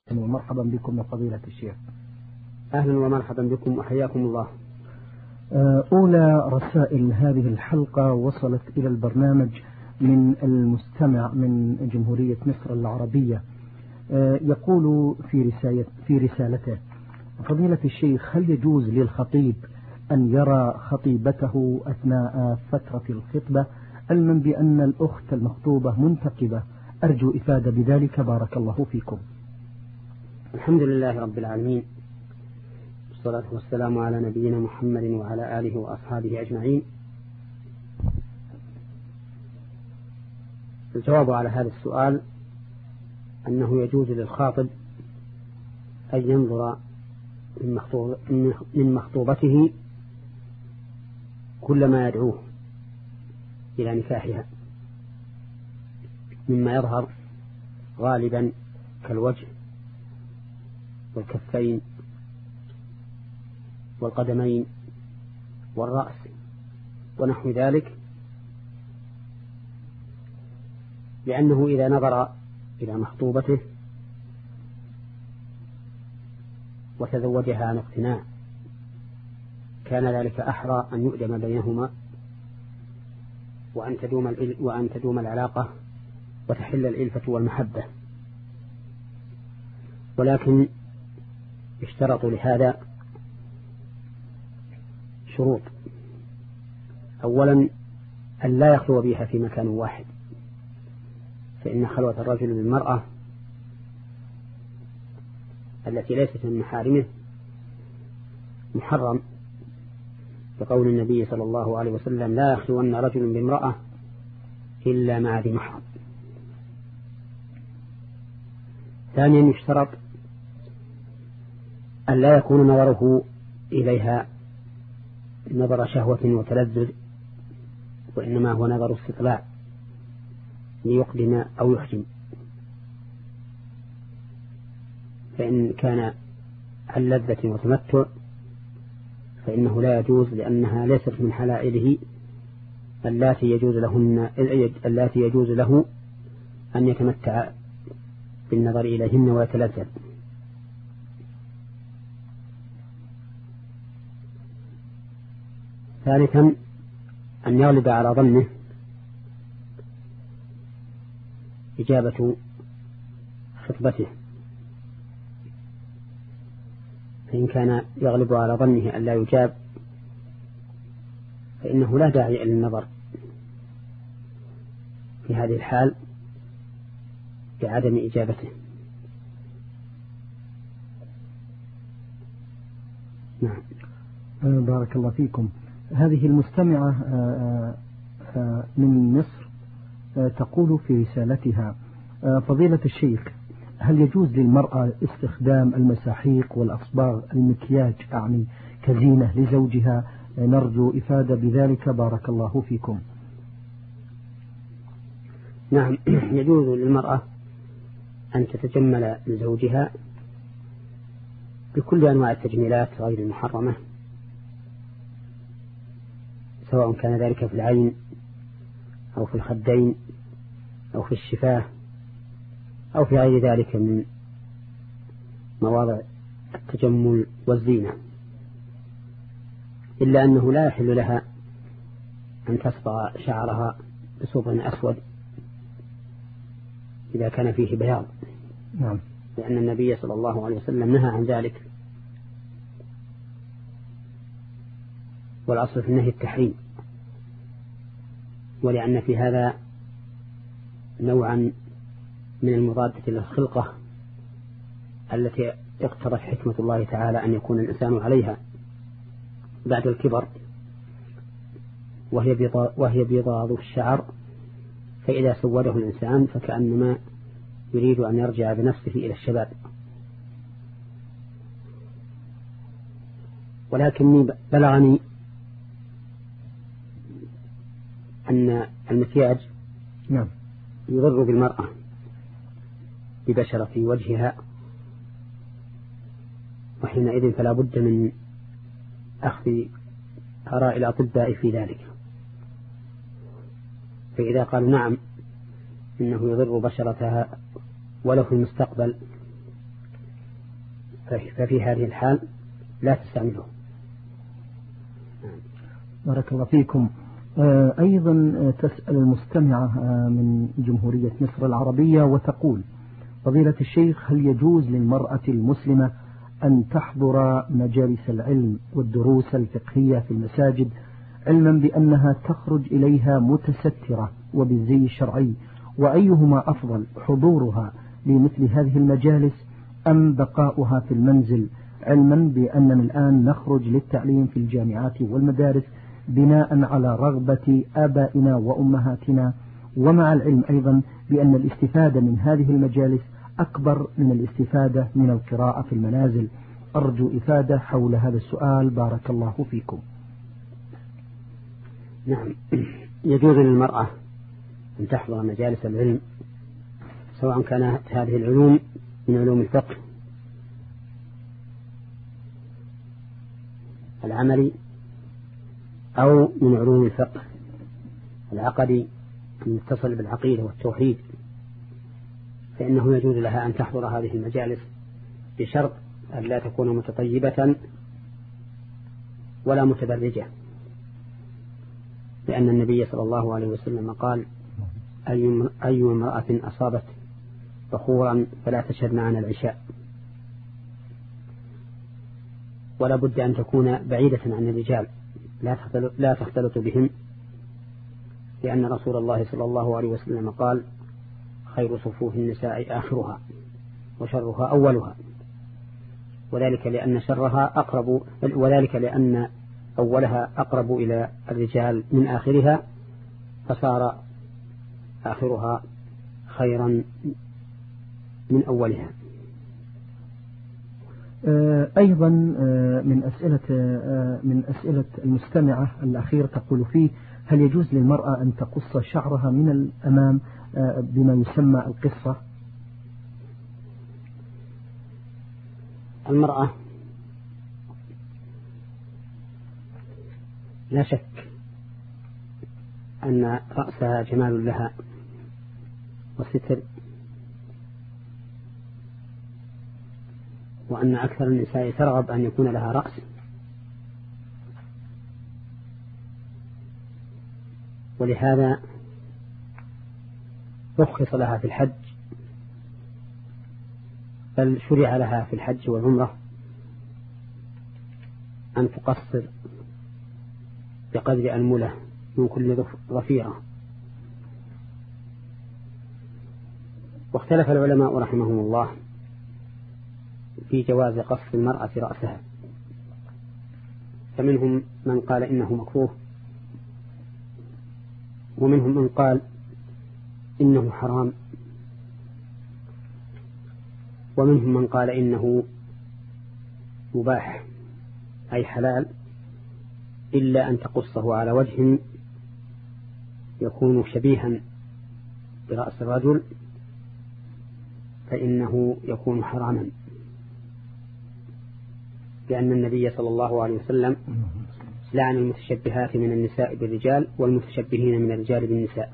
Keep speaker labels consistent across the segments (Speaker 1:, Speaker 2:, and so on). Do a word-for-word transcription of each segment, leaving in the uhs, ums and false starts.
Speaker 1: ومرحبا بكم يا فضيلة الشيخ.
Speaker 2: أهلا ومرحبا بكم وحياكم الله.
Speaker 1: أولى رسائل هذه الحلقة وصلت إلى البرنامج من المستمع من جمهورية مصر العربية، يقول في رسالة في رسالته: فضيلة الشيخ، هل يجوز للخطيب أن يرى خطيبته أثناء فترة الخطبة، علما بأن الأخت المخطوبة منتقبة؟ أرجو إفادة بذلك، بارك الله فيكم.
Speaker 2: الحمد لله رب العالمين، والصلاة والسلام على نبينا محمد وعلى آله وأصحابه أجمعين. الجواب على هذا السؤال أنه يجوز للخاطب أن ينظر من مخطوبته كل ما يدعوه إلى نكاحها مما يظهر غالبا كالوجه والكفين والقدمين والرأس ونحو ذلك، لأنه إذا نظر إلى مخطوبته وتزوجها عن اقتناع كان ذلك أحرى أن يؤدم بينهما وأن تدوم وأن تدوم العلاقة وتحل الإلفة والمحبة. ولكن اشترطوا لهذا شروط: أولا أن لا يخلو بها في مكان واحد، فإن خلوة الرجل بالمرأة التي ليست من محارمه محرم، بقول النبي صلى الله عليه وسلم: لا يخلون رجل بامرأة إلا مع ذي محرم. ثانيا يشترط أن لا يكون نظره إليها نظر شهوة وتلذذ، وإنما هو نظر استطلاع ليقدم أو يحجم، فإن كان عن لذة وتمتع فإنه لا يجوز، لأنها ليست من حلائله اللاتي يجوز لهن اللاتي يجوز له أن يتمتع بالنظر إليهن ويتلذذ. ثالثا أن يغلب على ظنه إجابة خطبته، فإن كان يغلب على ظنه أن لا يجاب فإنه لا داعي للنظر في هذه الحال بعدم إجابته.
Speaker 1: نعم. بارك الله فيكم. هذه المستمعة من مصر تقول في رسالتها: فضيلة الشيخ، هل يجوز للمرأة استخدام المساحيق والأصباغ المكياج أعني كزينة لزوجها؟ نرجو إفادة بذلك، بارك الله فيكم.
Speaker 2: نعم، يجوز للمرأة أن تتجمل لزوجها بكل أنواع التجميلات غير المحرمة، سواء كان ذلك في العين أو في الخدين أو في الشفاه أو في غير ذلك من مواضع التجمل والزينة، إلا أنه لا يحل لها أن تصبغ شعرها بصبغ أسود إذا كان فيه بياض.
Speaker 1: نعم.
Speaker 2: لأن النبي صلى الله عليه وسلم نهى عن ذلك، والأصل في النهي التحريم، ولأن في هذا نوعا من المضادة للخلقة التي اقتضت حكمة الله تعالى أن يكون الإنسان عليها بعد الكبر، وهي بيضاض الشعر، فإذا سوده الإنسان فكأنما يريد أن يرجع بنفسه إلى الشباب. ولكني بلغني أن المكياج
Speaker 1: نعم
Speaker 2: يضر بالمرأة ببشرة في وجهها، وحينئذ فلا بد من أخذ آراء الأطباء في ذلك. فإذا قالوا نعم إنه يضر بشرتها ولو في المستقبل ففي هذه الحال لا تستعمله.
Speaker 1: بارك الله فيكم. أيضا تسأل المستمعة من جمهورية مصر العربية وتقول: فضيلة الشيخ، هل يجوز للمرأة المسلمة أن تحضر مجالس العلم والدروس الفقهية في المساجد، علما بأنها تخرج إليها متسترة وبالزي الشرعي؟ وأيهما أفضل، حضورها لمثل هذه المجالس أم بقاؤها في المنزل، علما بأننا الآن نخرج للتعليم في الجامعات والمدارس بناء على رغبة آبائنا وأمهاتنا، ومع العلم أيضا بأن الاستفادة من هذه المجالس أكبر من الاستفادة من القراءة في المنازل؟ أرجو إفادة حول هذا السؤال، بارك الله فيكم.
Speaker 2: نعم، يجوز للمرأة أن تحضر مجالس العلم، سواء كانت هذه العلوم من علوم الفقه العملي أو من علوم الفقه العقدي المتصل بالعقيدة والتوحيد، فإنه يجوز لها أن تحضر هذه المجالس بشرط أن لا تكون متطيبة ولا متبرجة، لأن النبي صلى الله عليه وسلم قال: أي امرأة أصابت بخورا فلا تشهد معنا العشاء. ولا بد أن تكون بعيدة عن الرجال، لا تختلط, لا تختلط بهم، لأن رسول الله صلى الله عليه وسلم قال: خير صفوف النساء آخرها وشرها أولها، وذلك لأن شرها أقرب وذلك لأن أولها أقرب إلى الرجال من آخرها، فصار آخرها خيرا من أولها.
Speaker 1: أيضا من أسئلة من أسئلة المستمعة الأخير تقول فيه: هل يجوز للمرأة أن تقص شعرها من الأمام بما يسمى القصة؟
Speaker 2: المرأة لا شك أن رأسها جمال لها وستر، وأن أكثر النساء ترغب أن يكون لها رأس، ولهذا رخص لها في الحج، بل شرع لها في الحج والعمرة أن تقصر بقدر أنملة من كل ضفيرة. واختلف العلماء رحمهم الله في جواز قص المرأة رأسها، فمنهم من قال إنه مكروه، ومنهم من قال إنه حرام، ومنهم من قال إنه مباح أي حلال، إلا أن تقصه على وجه يكون شبيها برأس الرجل فإنه يكون حراما، لأن النبي صلى الله عليه وسلم لعن المتشبهات من النساء بالرجال والمتشبهين من الرجال بالنساء.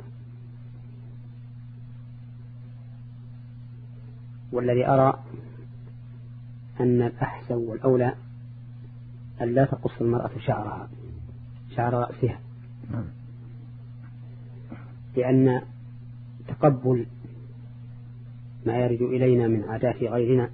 Speaker 2: والذي أرى أن الأحسن والأولى أن لا تقص المرأة شعرها شعر رأسها، لأن تقبل ما يرد إلينا من عادات غيرنا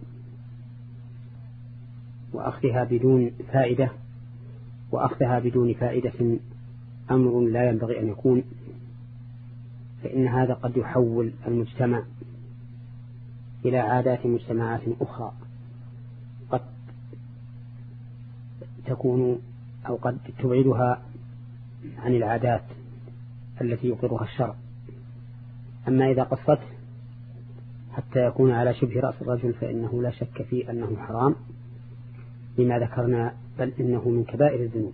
Speaker 2: وأخذها بدون فائدة وأخذها بدون فائدة أمر لا ينبغي أن يكون، فإن هذا قد يحول المجتمع إلى عادات مجتمعات أخرى قد تكون أو قد تبعدها عن العادات التي يقرها الشرع. أما إذا قصته حتى يكون على شبه رأس الرجل فإنه لا شك فيه أنه حرام لما ذكرنا، بل إنه من كبائر الذنوب.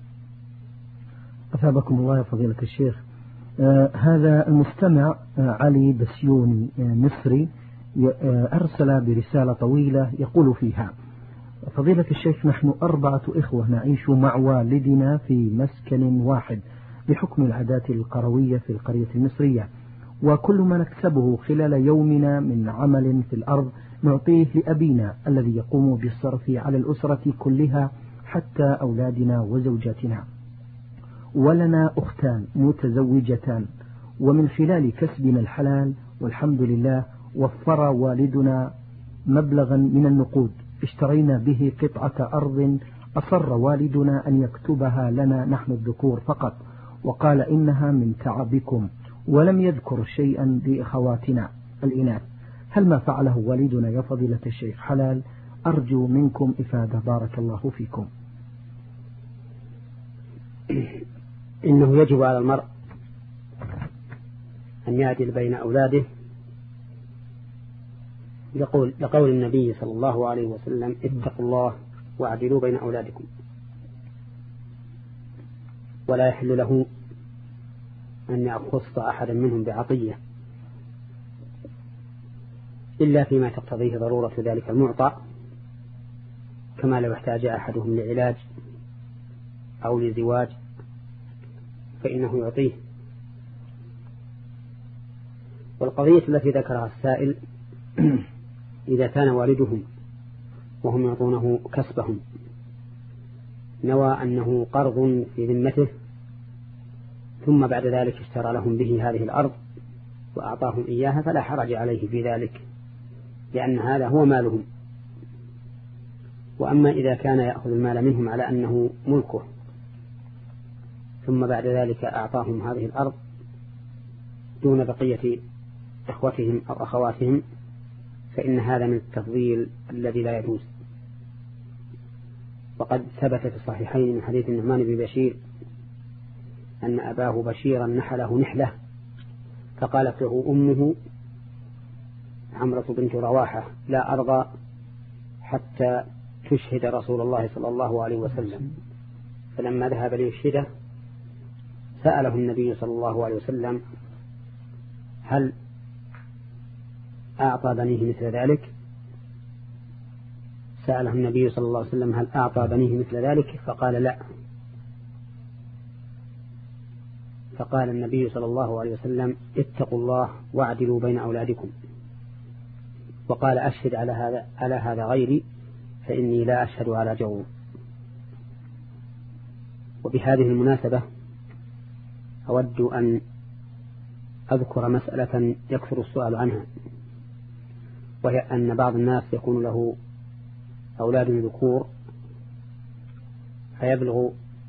Speaker 1: أثابكم الله يا فضيلة الشيخ. آه هذا المستمع آه علي بسيوني آه مصري آه أرسل برسالة طويلة يقول فيها: فضيلة الشيخ، نحن أربعة إخوة نعيش مع والدنا في مسكن واحد بحكم العادات القروية في القرية المصرية، وكل ما نكسبه خلال يومنا من عمل في الأرض نعطيه لأبينا الذي يقوم بالصرف على الأسرة كلها حتى أولادنا وزوجاتنا. ولنا أختان متزوجتان، ومن خلال كسبنا الحلال والحمد لله وفر والدنا مبلغا من النقود اشترينا به قطعة أرض أصر والدنا أن يكتبها لنا نحن الذكور فقط، وقال إنها من تعبكم، ولم يذكر شيئا لإخواتنا الإناث. هل ما فعله والدنا يا فضيلة الشيخ حلال؟ أرجو منكم إفادة بارك الله فيكم.
Speaker 2: إنه يجب على المرء أن يعدل بين أولاده، يقول لقول النبي صلى الله عليه وسلم: اتقوا الله واعدلوا بين أولادكم. ولا يحل له أن يخص أحدا منهم بعطية إلا فيما تقتضيه ضرورة ذلك المعطى، كما لو احتاج أحدهم لعلاج أو لزواج فإنه يعطيه. والقضية التي ذكرها السائل إذا كان والدهم وهم يعطونه كسبهم نوى أنه قرض في ذمته، ثم بعد ذلك اشترى لهم به هذه الأرض وأعطاهم إياها، فلا حرج عليه في ذلك، لأن هذا هو مالهم. وأما إذا كان يأخذ المال منهم على أنه ملكه ثم بعد ذلك أعطاهم هذه الأرض دون بقية إخوتهم أو أخواتهم، فإن هذا من التفضيل الذي لا يجوز. وقد ثبت في الصحيحين من حديث النعمان بن بشير أن أباه بشيرا نحله نحلة، فقالت له أمه عمرة بنت رواحة: لا أرضى حتى تشهد رسول الله صلى الله عليه وسلم. فلما ذهب ليشهده سأله النبي صلى الله عليه وسلم: هل أعطى بنيه مثل ذلك؟ سأله النبي صلى الله عليه وسلم: هل أعطى بنيه مثل ذلك؟ فقال: لا. فقال النبي صلى الله عليه وسلم: اتقوا الله واعدلوا بين أولادكم. وقال: أشهد على هذا على هذا غيري فإني لا أشهد على جور. وبهذه المناسبة أود أن أذكر مسألة يكثر السؤال عنها، وهي أن بعض الناس يكون له أولاد ذكور فيبلغ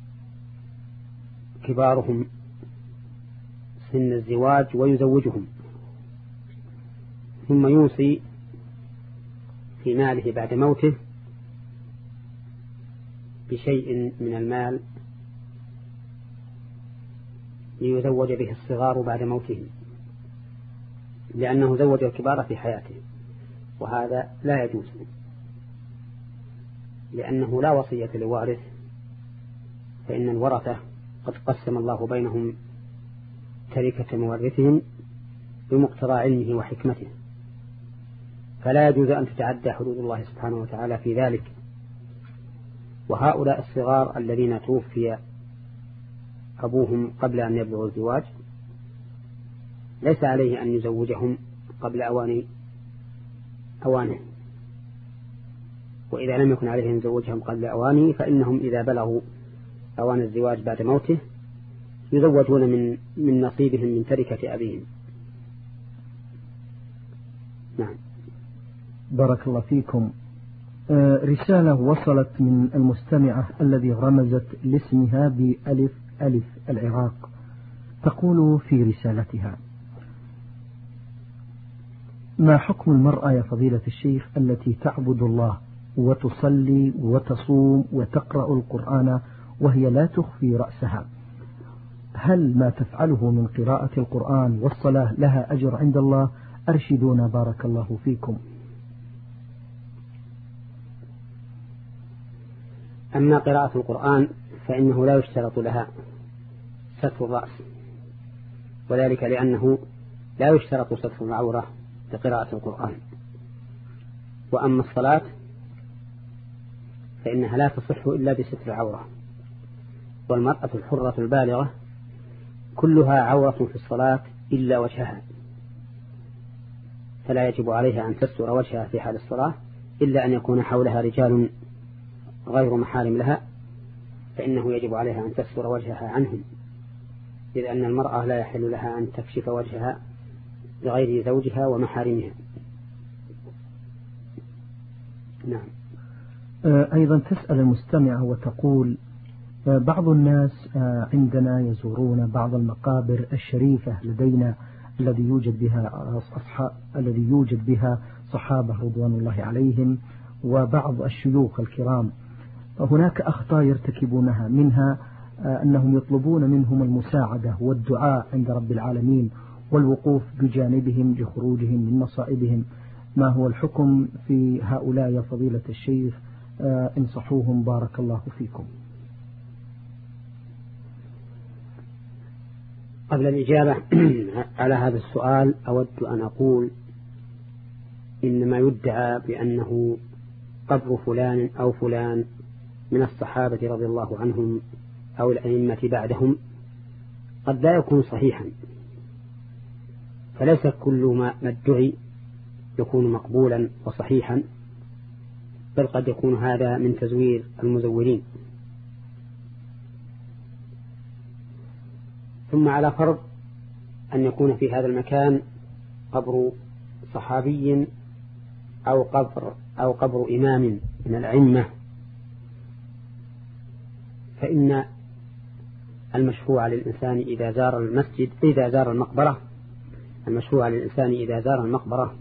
Speaker 2: كبارهم سن الزواج ويزوجهم، ثم يوصي في ماله بعد موته بشيء من المال ليزوج به الصغار بعد موته، لأنه زوج الكبار في حياته، وهذا لا يجوز، لأنه لا وصية لوارث، فإن الورثة قد قسم الله بينهم تركة مورثهم بمقتضى علمه وحكمته، فلا يجوز أن تتعدى حدود الله سبحانه وتعالى في ذلك. وهؤلاء الصغار الذين توفي أبوهم قبل أن يبلغوا الزواج ليس عليه أن يزوجهم قبل أوان أوانه، وإذا لم يكن عليه أن يزوجهم قبل أوانه فإنهم إذا بلغوا أوان الزواج بعد موته يزوجون من من نصيبهم من تركة أبيهم. نعم.
Speaker 1: بارك الله فيكم. آه رسالة وصلت من المستمعة الذي رمزت لاسمها بألف ألف العراق، تقول في رسالتها: ما حكم المرأة يا فضيلة الشيخ التي تعبد الله وتصلي وتصوم وتقرأ القرآن وهي لا تخفي رأسها؟ هل ما تفعله من قراءة القرآن والصلاة لها أجر عند الله؟ أرشدونا بارك الله فيكم.
Speaker 2: أما قراءة القرآن فإنه لا يشترط لها ستر الرأس، وذلك لأنه لا يشترط ستر العورة لقراءة القرآن. وأما الصلاة فإنها لا تصح إلا بستر العورة، والمرأة الحرة البالغة كلها عورة في الصلاة إلا وجهها، فلا يجب عليها أن تستر وجهها في حال الصلاة إلا أن يكون حولها رجال غير محارم لها، فإنه يجب عليها أن تستر وجهها عنهم، إذ أن المرأة لا يحل لها أن تكشف وجهها لغير زوجها ومحارمها. نعم.
Speaker 1: أيضا تسأل المستمع وتقول: بعض الناس عندنا يزورون بعض المقابر الشريفة لدينا الذي يوجد بها أصحاب الذي يوجد بها صحابة رضوان الله عليهم وبعض الشيوخ الكرام، هناك أخطاء يرتكبونها، منها أنهم يطلبون منهم المساعدة والدعاء عند رب العالمين والوقوف بجانبهم لخروجهم من مصائبهم. ما هو الحكم في هؤلاء يا فضيلة الشيخ؟ انصحوهم بارك الله فيكم.
Speaker 2: قبل الإجابة على هذا السؤال أود أن أقول إنما يدعى بأنه قبر فلان أو فلان من الصحابة رضي الله عنهم أو الأئمة بعدهم قد لا يكون صحيحا، فليس كل ما ادعي يكون مقبولا وصحيحا، بل قد يكون هذا من تزوير المزورين. ثم على فرض أن يكون في هذا المكان قبر صحابي أو قبر أو قبر إمام من الأئمة، فإن المشروع للإنسان إذا زار المسجد إذا زار المقبرة المشروع للإنسان إذا زار المقبرة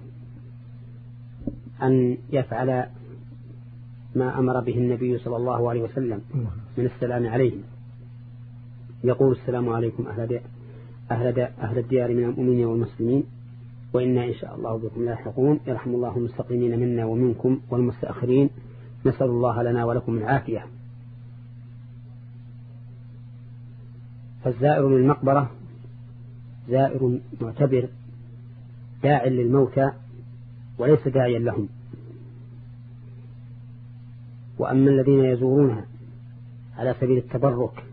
Speaker 2: أن يفعل ما أمر به النبي صلى الله عليه وسلم من السلام عليهم، يقول: السلام عليكم أهل أهل أهل الديار من المؤمنين والمسلمين وإنا إن شاء الله بكم لاحقون، يرحم الله المستقيمين منا ومنكم والمستأخرين، نسأل الله لنا ولكم العافية. فالزائر للمقبرة زائر معتبر داع للموتى وليس داعيا لهم. وأما الذين يزورونها على سبيل التبرك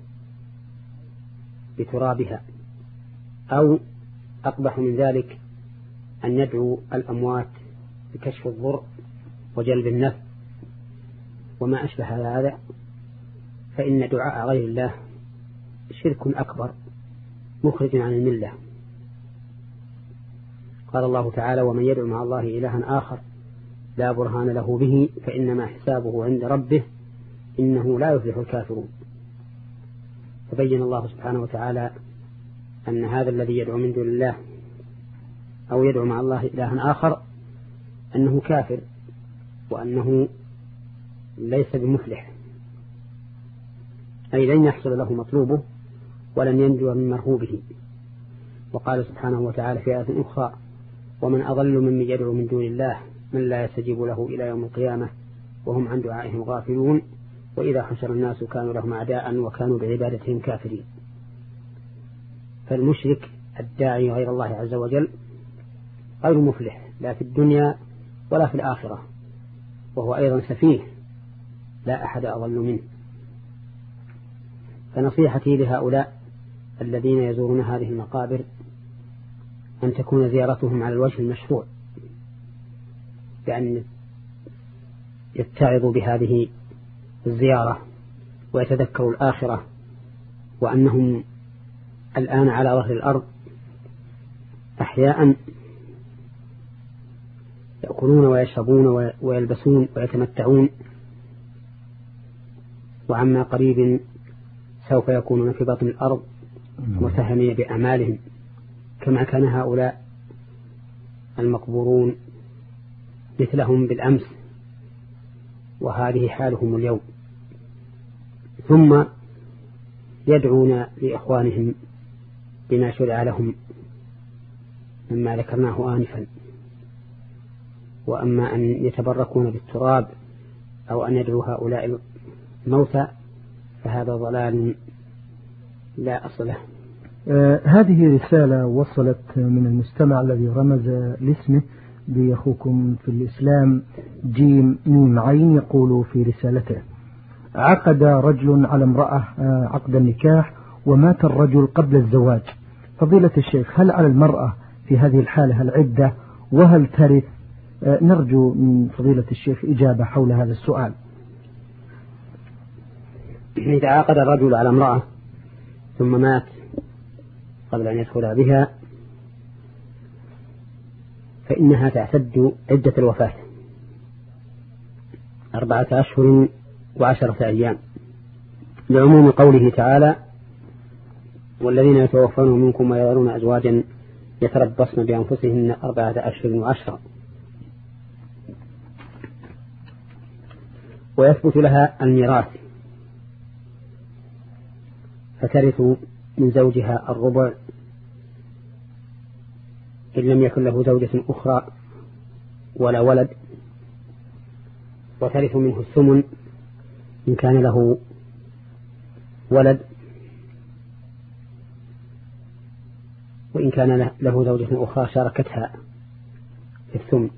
Speaker 2: بترابها أو أقبح من ذلك أن يدعو الأموات بكشف الضر وجلب النفع وما أشبه هذا، فإن دعاء غير الله شرك أكبر مخرج عن الملة. قال الله تعالى: ومن يدعو مع الله إلها آخر لا برهان له به فإنما حسابه عند ربه إنه لا يفلح الكافرون. فبين الله سبحانه وتعالى أن هذا الذي يدعو من دون الله أو يدعو مع الله إلها آخر أنه كافر وأنه ليس بمفلح، أي لن يحصل له مطلوبه ولن ينجو من مرهوبه. وقال سبحانه وتعالى في آية أخرى: ومن أضل ممن يدعو من دون الله من لا يستجيب له إلى يوم القيامة وهم عن دعائهم غافلون وإذا حشر الناس كانوا لهم أعداء وكانوا بعبادتهم كافرين. فالمشرك الداعي غير الله عز وجل غير مفلح لا في الدنيا ولا في الآخرة، وهو أيضا سفيه لا أحد أضل منه. فنصيحتي لهؤلاء الذين يزورون هذه المقابر أن تكون زيارتهم على الوجه المشروع، بأن يتعظوا بهذه الزيارة ويتذكروا الآخرة، وأنهم الآن على ظهر الأرض أحياء يأكلون ويشربون ويلبسون ويتمتعون، وعما قريب سوف يكونون في بطن الأرض متهمين بأعمالهم كما كان هؤلاء المقبورون مثلهم بالأمس، وهذه حالهم اليوم. ثم يدعون لإخوانهم بما شرع لهم مما ذكرناه آنفا. وأما أن يتبركون بالتراب أو أن يدعوا هؤلاء الموتى فهذا ضلال لا أصل له.
Speaker 1: آه هذه رسالة وصلت من المستمع الذي رمز لاسمه بأخوكم في الإسلام جيم ميم عين، يقول في رسالته: عقد رجل على امرأة عقد النكاح ومات الرجل قبل الزواج، فضيلة الشيخ هل على المرأة في هذه الحالة العدة وهل ترث؟ نرجو من فضيلة الشيخ إجابة حول هذا السؤال.
Speaker 2: إذا عقد الرجل على امرأة ثم مات قبل أن يدخل بها فإنها تعتد عدة الوفاة أربعة أشهر وعشرة أيام، لعموم قوله تعالى: والذين يتوفون منكم ويذرون أزواجا يتربصن بأنفسهن أربعة أشهر وعشرة. ويثبت لها الميراث فترث من زوجها الربع إن لم يكن له زوجة أخرى ولا ولد، وترث منه الثمن إن كان له ولد، وإن كان له زوجة أخرى شاركتها في الثمن.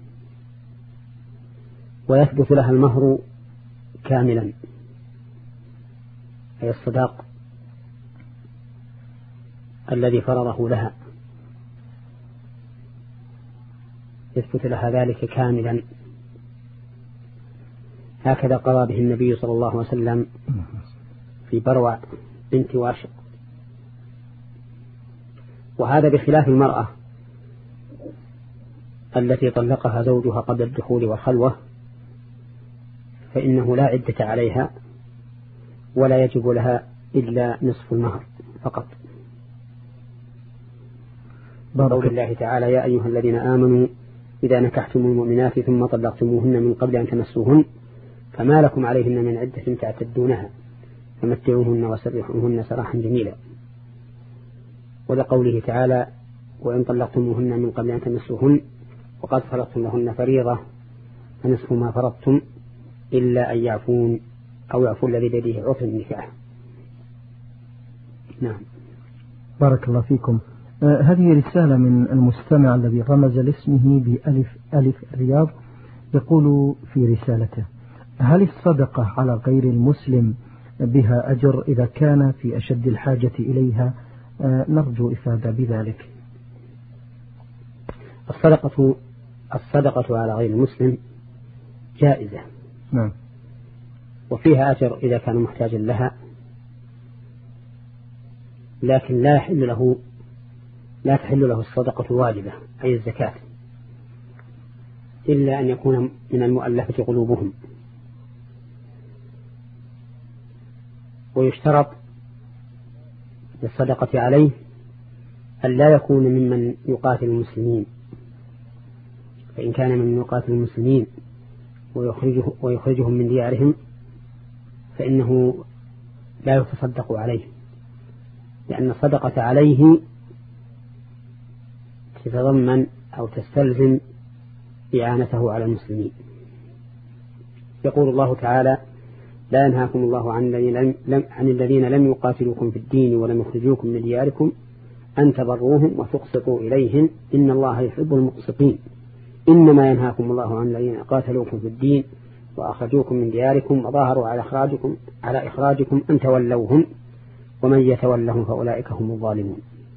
Speaker 2: ويثبت لها المهر كاملا أي الصداق الذي فرضه لها، يثبت لها ذلك كاملا. هكذا قضى به النبي صلى الله عليه وسلم في بروع بنت واشق. وهذا بخلاف المرأة التي طلقها زوجها قبل الدخول والخلوة، فإنه لا عدة عليها ولا يجب لها إلا نصف المهر فقط. قول الله تعالى: يا أيها الذين آمنوا إذا نكحتم المؤمنات ثم طلقتموهن من قبل أن تمسوهن فما لكم عليهن من عدة تعتدونها فمتعوهن وسرحوهن سراحا جميلا. ولقوله تعالى: وإن طلقتموهن من قبل أن تمسوهن وقد فرضتم لهن فريضة فنصف ما فرضتم إلا أن يعفون أو يعفو الذي بيده عقد النكاح. نعم.
Speaker 1: بارك الله فيكم. آه هذه رسالة من المستمع الذي رمز لاسمه بألف ألف الرياض، يقول في رسالته: هل الصدقة على غير المسلم بها أجر إذا كان في أشد الحاجة إليها؟ آه نرجو إفادة بذلك.
Speaker 2: الصدقة الصدقة على غير المسلم جائزة،
Speaker 1: نعم،
Speaker 2: وفيها أجر إذا كان محتاجا لها، لكن لا يحل له لا تحل له الصدقة الواجبة أي الزكاة إلا أن يكون من المؤلفة قلوبهم. ويشترط للصدقة عليه أن لا يكون ممن يقاتل المسلمين، فإن كان من يقاتل المسلمين ويخرجه ويخرجهم من ديارهم فإنه لا يتصدق عليه، لأن الصدقة عليه تتضمن أو تستلزم إعانته على المسلمين. يقول الله تعالى: لا ينهاكم الله عن الذين لم, عن الذين لم يقاتلوكم في الدين ولم يخرجوكم من دياركم أن تبروهم وتقسطوا إليهم إن الله يحب المقسطين إنما ينهاكم الله عن الذين قاتلوكم في الدين وأخرجوكم من دياركم وظاهروا على إخراجكم على إخراجكم أن تولوهم ومن يتولهم فأولئك هم الظالمون.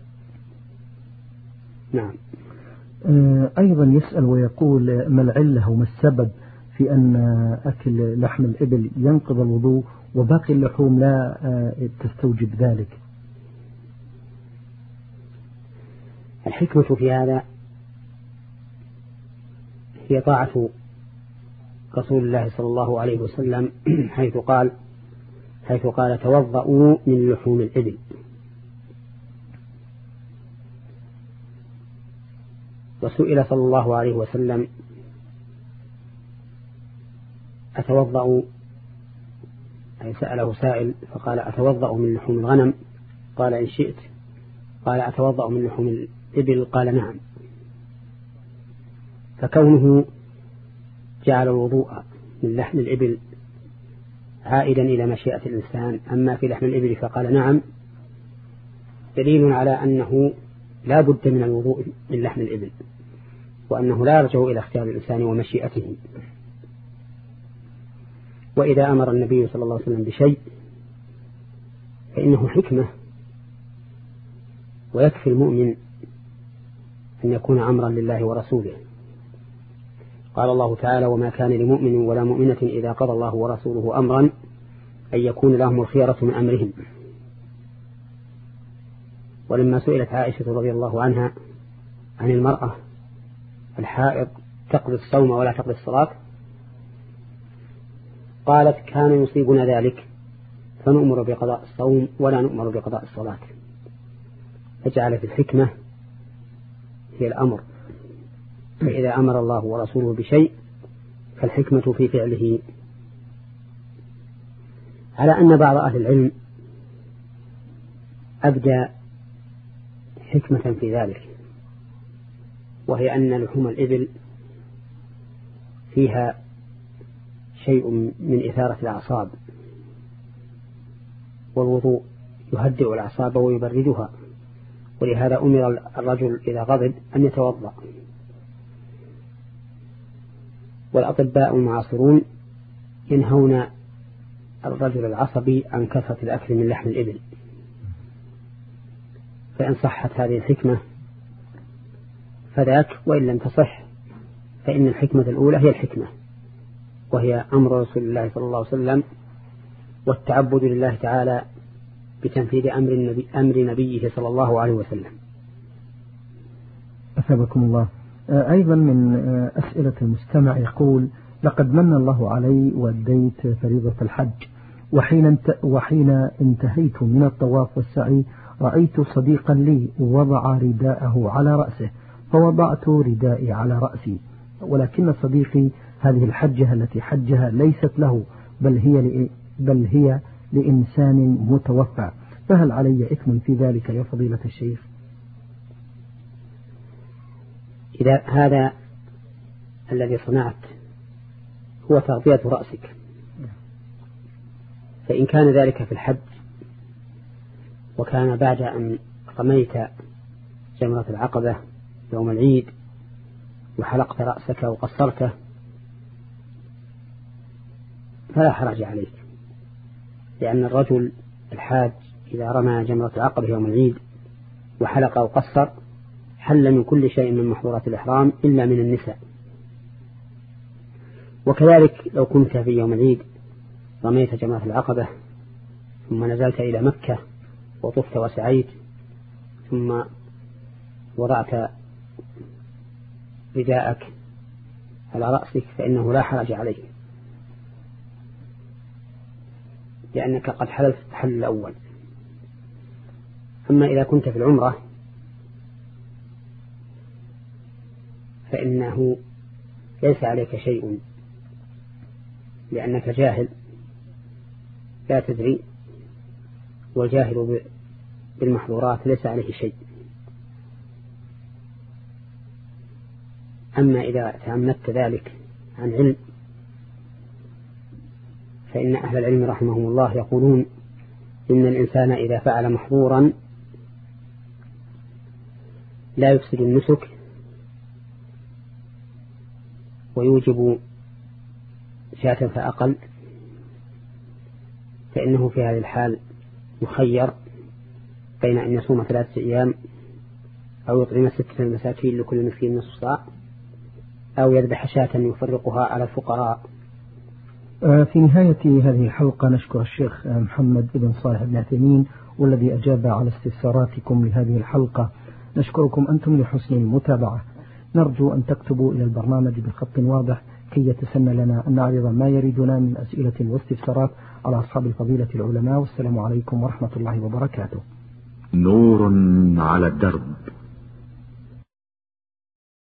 Speaker 2: نعم.
Speaker 1: أيضا يسأل ويقول: ما العلة وما السبب في أن أكل لحم الإبل ينقض الوضوء وباقي اللحوم لا تستوجب ذلك؟
Speaker 2: الحكمة في هذا هي طاعة رسول الله صلى الله عليه وسلم حيث قال حيث قال توضؤوا من لحوم الإبل. وسئل صلى الله عليه وسلم: أتوضأ؟ أي سأله سائل فقال: أتوضأ من لحوم الغنم؟ قال: إن شئت. قال: أتوضأ من لحوم الإبل؟ قال: نعم. فكونه جعل الوضوء من لحم الإبل عائدا إلى مشيئة الإنسان، أما في لحم الإبل فقال نعم، دليل على أنه لا بد من الوضوء من لحم الإبل، وأنه لا يرجع إلى اختيار الإنسان ومشيئته. وإذا أمر النبي صلى الله عليه وسلم بشيء فإنه حكمة، ويكفي المؤمن أن يكون أمرا لله ورسوله. قال الله تعالى: وما كان لمؤمن ولا مؤمنة إذا قضى الله ورسوله أمرا أن يكون لهم الخيرة من أمرهم. ولما سئلت عائشة رضي الله عنها عن المرأة الحائض تقضي الصوم ولا تقضي الصلاة، قالت: كان يصيبنا ذلك فنؤمر بقضاء الصوم ولا نؤمر بقضاء الصلاة. فجعلت الحكمة هي الأمر، فإذا أمر الله ورسوله بشيء فالحكمة في فعله. على أن بعض أهل العلم أبدى حكمة في ذلك، وهي أن لحوم الإبل فيها شيء من إثارة الأعصاب، والوضوء يهدئ الأعصاب ويبردها، ولهذا أمر الرجل إذا غضب أن يتوضأ. والأطباء المعاصرون ينهون الرجل العصبي عن كثرة الأكل من لحم الإبل. فإن صحت هذه الحكمة فذاك، وإن لم تصح فإن الحكمة الأولى هي الحكمة، وهي أمر رسول الله صلى الله عليه وسلم والتعبد لله تعالى بتنفيذ أمر, النبي أمر نبيه صلى الله عليه وسلم.
Speaker 1: أثابكم الله. أيضا من أسئلة المستمع يقول: لقد من الله علي وأديت فريضة الحج، وحين وحين انتهيت من الطواف والسعي رأيت صديقا لي وضع رداءه على رأسه، فوضعت ردائي على رأسي، ولكن صديقي هذه الحجة التي حجها ليست له، بل هي بل هي لإنسان متوفى، فهل علي إثم في ذلك يا فضيلة الشيخ؟
Speaker 2: إذا هذا الذي صنعت هو تغطية رأسك، فإن كان ذلك في الحج وكان بعد أن رميت جمرة العقبة يوم العيد وحلقت رأسك وقصرته فلا حرج عليك، لأن الرجل الحاج إذا رمى جمرة العقبة يوم العيد وحلق وقصر حل من كل شيء من محظورات الإحرام إلا من النساء. وكذلك لو كنت في يوم العيد رميت جمرة العقبة ثم نزلت إلى مكة وطفت وسعيت ثم وضعت رداءك على رأسك فإنه لا حرج عليه، لأنك قد حللت التحلل الأول. أما إذا كنت في العمرة فإنه ليس عليك شيء، لأنك جاهل لا تدري، والجاهل بالمحظورات ليس عليه شيء. أما إذا تعمدت ذلك عن علم فإن أهل العلم رحمهم الله يقولون إن الإنسان إذا فعل محظورا لا يفسد النسك ويوجب شاة فأقل، فإنه في هذه الحال مخير بين أن يصوم ثلاثة أيام أو يطعم ستة مساكين لكل مسكين نصف صاع أو يذبح شاة يفرقها على الفقراء.
Speaker 1: في نهاية هذه الحلقة نشكر الشيخ محمد بن صالح بن عثيمين والذي أجاب على استفساراتكم لهذه الحلقة. نشكركم أنتم لحسن المتابعة. نرجو أن تكتبوا إلى البرنامج بخط واضح كي يتسنى لنا أن نعرض ما يريدنا من أسئلة واستفسارات على أصحاب الفضيلة العلماء. والسلام عليكم ورحمة الله وبركاته.
Speaker 3: نور على الدرب.